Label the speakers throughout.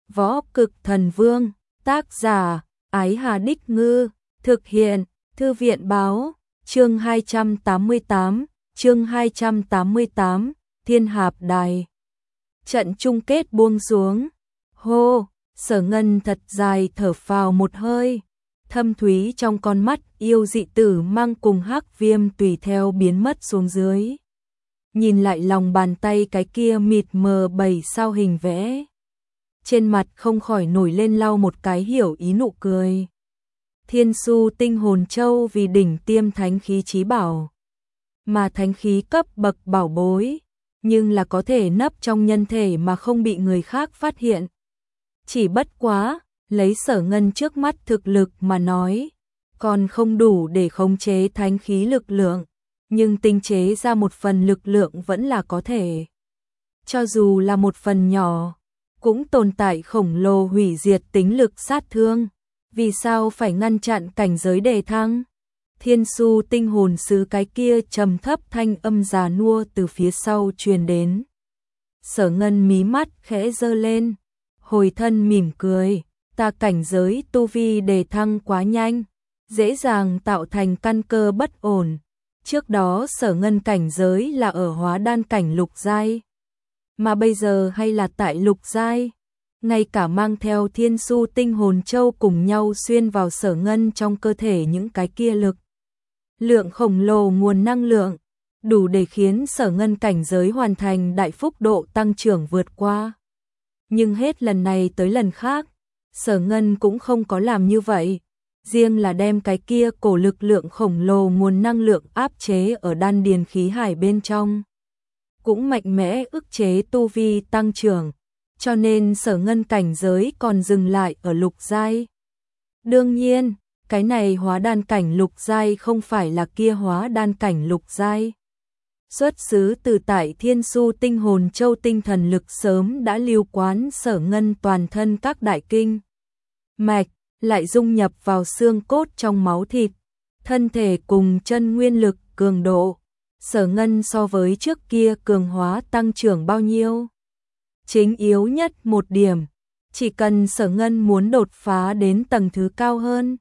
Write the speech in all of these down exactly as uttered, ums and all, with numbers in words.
Speaker 1: Võ Cực Thần Vương, tác giả, Ái Hà Đích Ngư, thực hiện, Thư viện Báo, chương hai trăm tám mươi tám, chương hai trăm tám mươi tám, Thiên Hạp Đài. Trận chung kết buông xuống. Hô, Sở Ngân thật dài thở phào một hơi. Thâm thúy trong con mắt yêu dị tử mang cùng hắc viêm tùy theo biến mất xuống dưới. Nhìn lại lòng bàn tay cái kia mịt mờ bảy sao hình vẽ. Trên mặt không khỏi nổi lên lau một cái hiểu ý nụ cười. Thiên su tinh hồn châu vì đỉnh tiêm thánh khí chí bảo. Mà thánh khí cấp bậc bảo bối, nhưng là có thể nấp trong nhân thể mà không bị người khác phát hiện. Chỉ bất quá, lấy Sở Ngân trước mắt thực lực mà nói, còn không đủ để khống chế thánh khí lực lượng, nhưng tinh chế ra một phần lực lượng vẫn là có thể. Cho dù là một phần nhỏ, cũng tồn tại khổng lồ hủy diệt tính lực sát thương. Vì sao phải ngăn chặn cảnh giới đề thăng? Thiên su tinh hồn sứ cái kia trầm thấp thanh âm già nua từ phía sau truyền đến. Sở Ngân mí mắt khẽ giơ lên, hồi thân mỉm cười, ta cảnh giới tu vi đề thăng quá nhanh, dễ dàng tạo thành căn cơ bất ổn. Trước đó Sở Ngân cảnh giới là ở hóa đan cảnh lục giai, mà bây giờ hay là tại lục giai. Ngay cả mang theo thiên su tinh hồn châu cùng nhau xuyên vào Sở Ngân trong cơ thể những cái kia lực. Lượng khổng lồ nguồn năng lượng, đủ để khiến Sở Ngân cảnh giới hoàn thành đại phúc độ tăng trưởng vượt qua. Nhưng hết lần này tới lần khác, Sở Ngân cũng không có làm như vậy. Riêng là đem cái kia cổ lực lượng khổng lồ nguồn năng lượng áp chế ở đan điền khí hải bên trong. Cũng mạnh mẽ ức chế tu vi tăng trưởng. Cho nên Sở Ngân cảnh giới còn dừng lại ở lục giai. Đương nhiên, cái này hóa đan cảnh lục giai không phải là kia hóa đan cảnh lục giai. Xuất xứ từ tại Thiên Su tinh hồn châu tinh thần lực sớm đã lưu quán Sở Ngân toàn thân các đại kinh mạch, lại dung nhập vào xương cốt trong máu thịt, thân thể cùng chân nguyên lực cường độ. Sở Ngân so với trước kia cường hóa tăng trưởng bao nhiêu? Chính yếu nhất một điểm, chỉ cần Sở Ngân muốn đột phá đến tầng thứ cao hơn,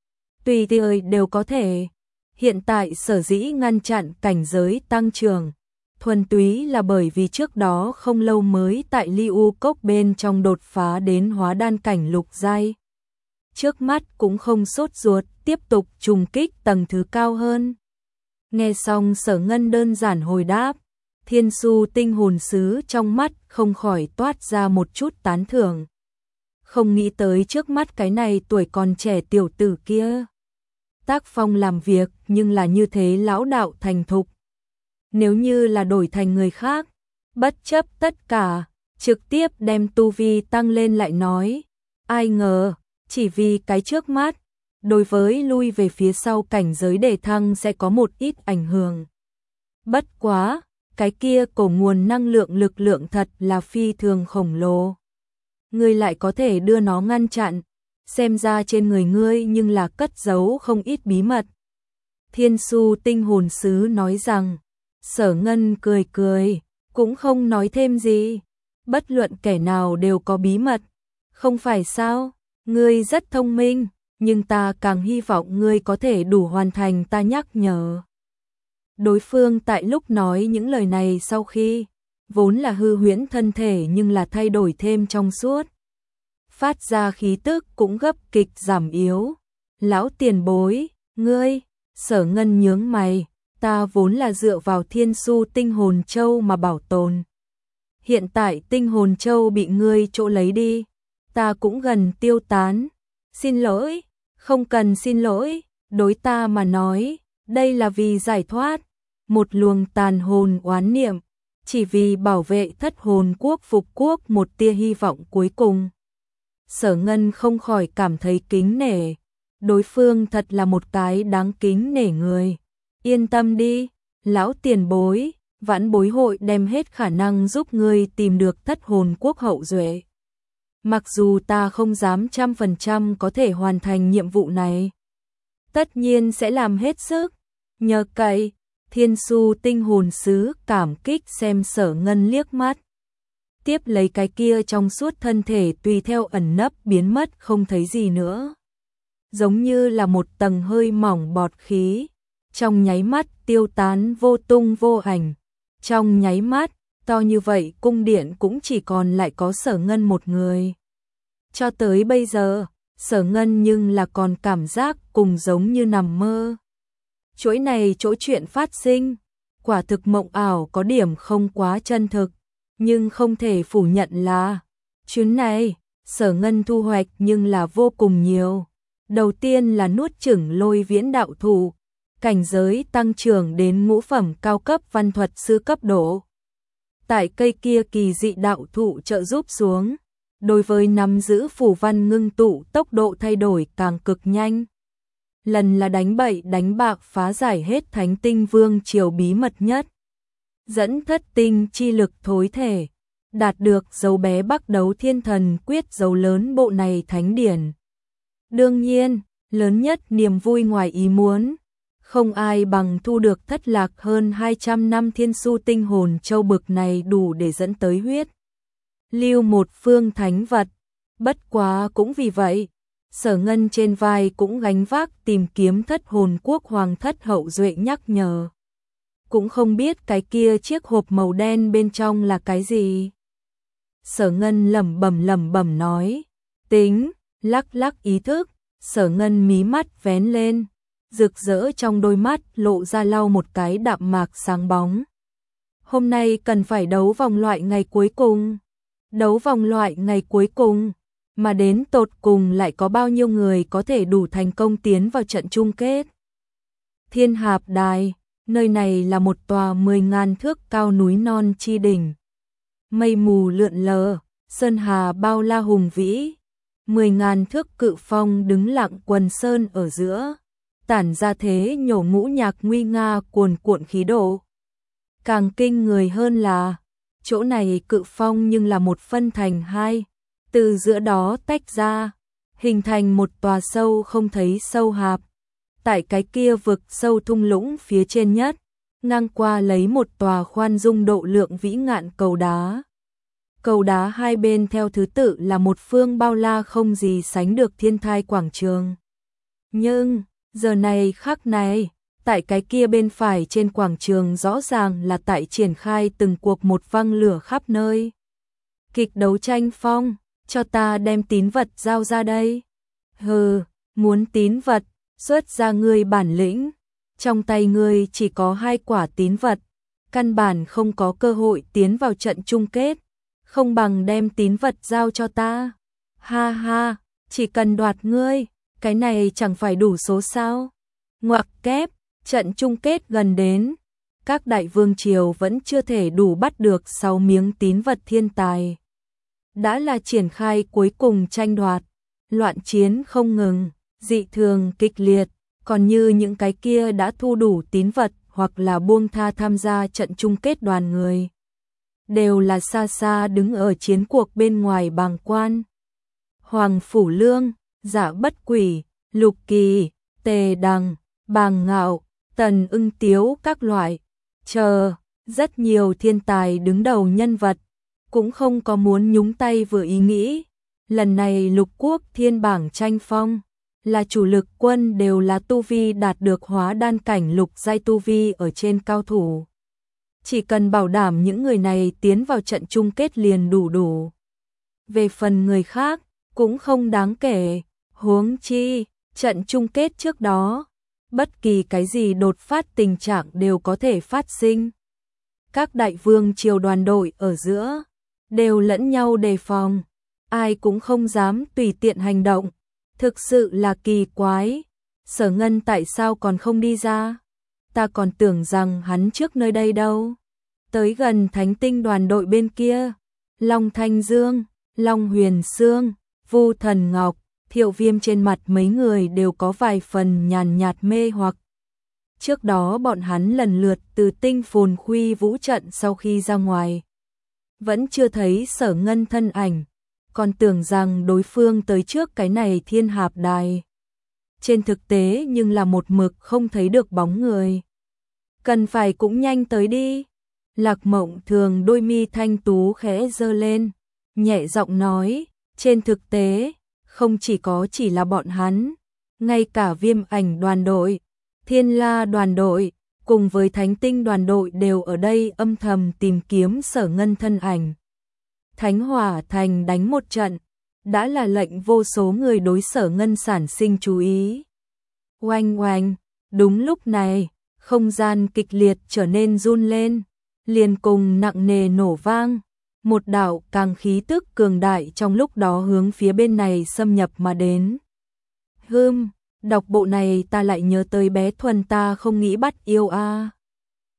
Speaker 1: tùy thời đều có thể. Hiện tại sở dĩ ngăn chặn cảnh giới tăng trưởng, thuần túy là bởi vì trước đó không lâu mới tại Ly U Cốc bên trong đột phá đến hóa đan cảnh lục giai. Trước mắt cũng không sốt ruột tiếp tục trùng kích tầng thứ cao hơn. Nghe xong Sở Ngân đơn giản hồi đáp, Thiên su tinh hồn sứ trong mắt không khỏi toát ra một chút tán thưởng. Không nghĩ tới trước mắt cái này tuổi còn trẻ tiểu tử kia. Tác phong làm việc nhưng là như thế lão đạo thành thục. Nếu như là đổi thành người khác, bất chấp tất cả, trực tiếp đem tu vi tăng lên lại nói. Ai ngờ, chỉ vì cái trước mắt, đối với lui về phía sau cảnh giới đề thăng sẽ có một ít ảnh hưởng. Bất quá, cái kia cổ nguồn năng lượng lực lượng thật là phi thường khổng lồ. Ngươi lại có thể đưa nó ngăn chặn, xem ra trên người ngươi nhưng là cất giấu không ít bí mật. Thiên su tinh hồn sứ nói rằng. Sở Ngân cười cười, cũng không nói thêm gì. Bất luận kẻ nào đều có bí mật, không phải sao? Ngươi rất thông minh, nhưng ta càng hy vọng ngươi có thể đủ hoàn thành ta nhắc nhở. Đối phương tại lúc nói những lời này sau khi, vốn là hư huyễn thân thể nhưng là thay đổi thêm trong suốt. Phát ra khí tức cũng gấp kịch giảm yếu. Lão tiền bối, ngươi, Sở Ngân nhướng mày, ta vốn là dựa vào Thiên su tinh hồn châu mà bảo tồn. Hiện tại tinh hồn châu bị ngươi chỗ lấy đi, ta cũng gần tiêu tán. Xin lỗi, không cần xin lỗi, đối ta mà nói, đây là vì giải thoát một luồng tàn hồn oán niệm, chỉ vì bảo vệ thất hồn quốc phục quốc một tia hy vọng cuối cùng. Sở Ngân không khỏi cảm thấy kính nể, đối phương thật là một cái đáng kính nể người. Yên tâm đi, lão tiền bối, vãn bối hội đem hết khả năng giúp ngươi tìm được thất hồn quốc hậu duệ. Mặc dù ta không dám trăm phần trăm có thể hoàn thành nhiệm vụ này, tất nhiên sẽ làm hết sức. Nhờ cậy, Thiên su tinh hồn sứ cảm kích xem Sở Ngân liếc mắt. tiếp lấy cái kia trong suốt thân thể tùy theo ẩn nấp biến mất không thấy gì nữa. Giống như là một tầng hơi mỏng bọt khí, trong nháy mắt tiêu tán vô tung vô ảnh. Trong nháy mắt, to như vậy cung điện cũng chỉ còn lại có Sở Ngân một người. Cho tới bây giờ, Sở Ngân nhưng là còn cảm giác cùng giống như nằm mơ. Chuỗi này chỗ chuyện phát sinh, quả thực mộng ảo có điểm không quá chân thực, nhưng không thể phủ nhận là chuyến này, Sở Ngân thu hoạch nhưng là vô cùng nhiều. Đầu tiên là nuốt chửng Lôi Viễn đạo thủ, cảnh giới tăng trưởng đến ngũ phẩm cao cấp văn thuật sư cấp độ. Tại cây kia kỳ dị đạo thụ trợ giúp xuống, đối với nắm giữ phủ văn ngưng tụ tốc độ thay đổi càng cực nhanh. Lần là đánh bậy đánh bạc phá giải hết Thánh Tinh Vương triều bí mật nhất. Dẫn thất tinh chi lực thối thể, đạt được dấu bé Bắc Đấu Thiên Thần quyết dấu lớn bộ này thánh điển. Đương nhiên, lớn nhất niềm vui ngoài ý muốn, không ai bằng thu được thất lạc hơn hai trăm năm thiên su tinh hồn châu bực này đủ để dẫn tới huyết lưu một phương thánh vật. Bất quá cũng vì vậy, Sở Ngân trên vai cũng gánh vác tìm kiếm thất hồn quốc hoàng thất hậu duệ nhắc nhở. Cũng không biết cái kia chiếc hộp màu đen bên trong là cái gì. Sở Ngân lẩm bẩm lẩm bẩm nói, tính, lắc lắc ý thức, Sở Ngân mí mắt vén lên, rực rỡ trong đôi mắt lộ ra lau một cái đạm mạc sáng bóng. Hôm nay cần phải đấu vòng loại ngày cuối cùng. Đấu vòng loại ngày cuối cùng, mà đến tột cùng lại có bao nhiêu người có thể đủ thành công tiến vào trận chung kết. Thiên Hạp Đài, nơi này là một tòa mười ngàn thước cao núi non chi đỉnh. Mây mù lượn lờ, sơn hà bao la hùng vĩ, mười ngàn thước cự phong đứng lặng quần sơn ở giữa, tản ra thế nhổ ngũ nhạc nguy nga cuồn cuộn khí độ. Càng kinh người hơn là, chỗ này cự phong nhưng là một phân thành hai, từ giữa đó tách ra, hình thành một tòa sâu không thấy sâu hạp. Tại cái kia vực sâu thung lũng phía trên nhất, ngang qua lấy một tòa khoan dung độ lượng vĩ ngạn cầu đá. Cầu đá hai bên theo thứ tự là một phương bao la không gì sánh được thiên thai quảng trường. Nhưng, giờ này khắc này, tại cái kia bên phải trên quảng trường rõ ràng là tại triển khai từng cuộc một văng lửa khắp nơi. Kịch đấu tranh phong, cho ta đem tín vật giao ra đây. Hừ, muốn tín vật, xuất ra ngươi bản lĩnh. Trong tay ngươi chỉ có hai quả tín vật, căn bản không có cơ hội tiến vào trận chung kết. Không bằng đem tín vật giao cho ta. Ha ha, chỉ cần đoạt ngươi, cái này chẳng phải đủ số sao. Ngoặc kép, trận chung kết gần đến, các đại vương triều vẫn chưa thể đủ bắt được sáu miếng tín vật thiên tài. Đã là triển khai cuối cùng tranh đoạt, loạn chiến không ngừng, dị thường kịch liệt, còn như những cái kia đã thu đủ tín vật hoặc là buông tha tham gia trận chung kết đoàn người, đều là xa xa đứng ở chiến cuộc bên ngoài bàng quan. Hoàng Phủ Lương, Dạ Bất Quỷ, Lục Kỳ, Tề Đằng, Bàng Ngạo, Tần Ưng Tiếu các loại, chờ, rất nhiều thiên tài đứng đầu nhân vật, cũng không có muốn nhúng tay vừa ý nghĩ. Lần này lục quốc thiên bảng tranh phong, là chủ lực quân đều là tu vi đạt được hóa đan cảnh lục giai tu vi ở trên cao thủ. Chỉ cần bảo đảm những người này tiến vào trận chung kết liền đủ đủ. Về phần người khác, cũng không đáng kể, huống chi, trận chung kết trước đó, bất kỳ cái gì đột phát tình trạng đều có thể phát sinh. Các đại vương triều đoàn đội ở giữa, đều lẫn nhau đề phòng, ai cũng không dám tùy tiện hành động, thực sự là kỳ quái. Sở Ngân tại sao còn không đi ra? Ta còn tưởng rằng hắn trước nơi đây đâu. Tới gần Thánh Tinh đoàn đội bên kia, Long Thanh Dương, Long Huyền Sương, Vu Thần Ngọc, Thiệu Viêm trên mặt mấy người đều có vài phần nhàn nhạt mê hoặc. Trước đó bọn hắn lần lượt từ Tinh Phồn Khuy vũ trận sau khi ra ngoài, vẫn chưa thấy Sở Ngân thân ảnh, còn tưởng rằng đối phương tới trước cái này Thiên Hạp Đài. Trên thực tế nhưng là một mực không thấy được bóng người. Cần phải cũng nhanh tới đi. Lạc Mộng Thường đôi mi thanh tú khẽ giơ lên, nhẹ giọng nói, trên thực tế, không chỉ có chỉ là bọn hắn, ngay cả Viêm Ảnh đoàn đội, Thiên La đoàn đội, cùng với Thánh Tinh đoàn đội đều ở đây âm thầm tìm kiếm Sở Ngân thân ảnh. Thánh Hỏa Thành đánh một trận, đã là lệnh vô số người đối Sở Ngân sản sinh chú ý. Oanh oanh, đúng lúc này, không gian kịch liệt trở nên run lên, liền cùng nặng nề nổ vang, một đạo càng khí tức cường đại trong lúc đó hướng phía bên này xâm nhập mà đến. Hừm, đọc bộ này ta lại nhớ tới bé Thuần ta không nghĩ bắt yêu a.